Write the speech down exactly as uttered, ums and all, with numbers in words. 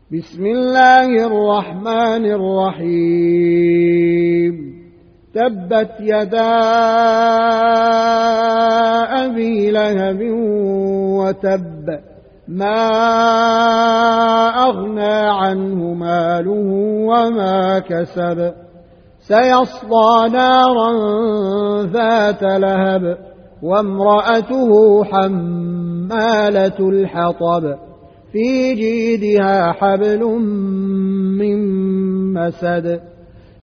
بسم الله الرحمن الرحيم تبت يدا أبي لهب وتب ما أغنى عنه ماله وما كسب سيصلى نارا ذات لهب وامرأته حمالة الحطب في جيدها حبل من مسد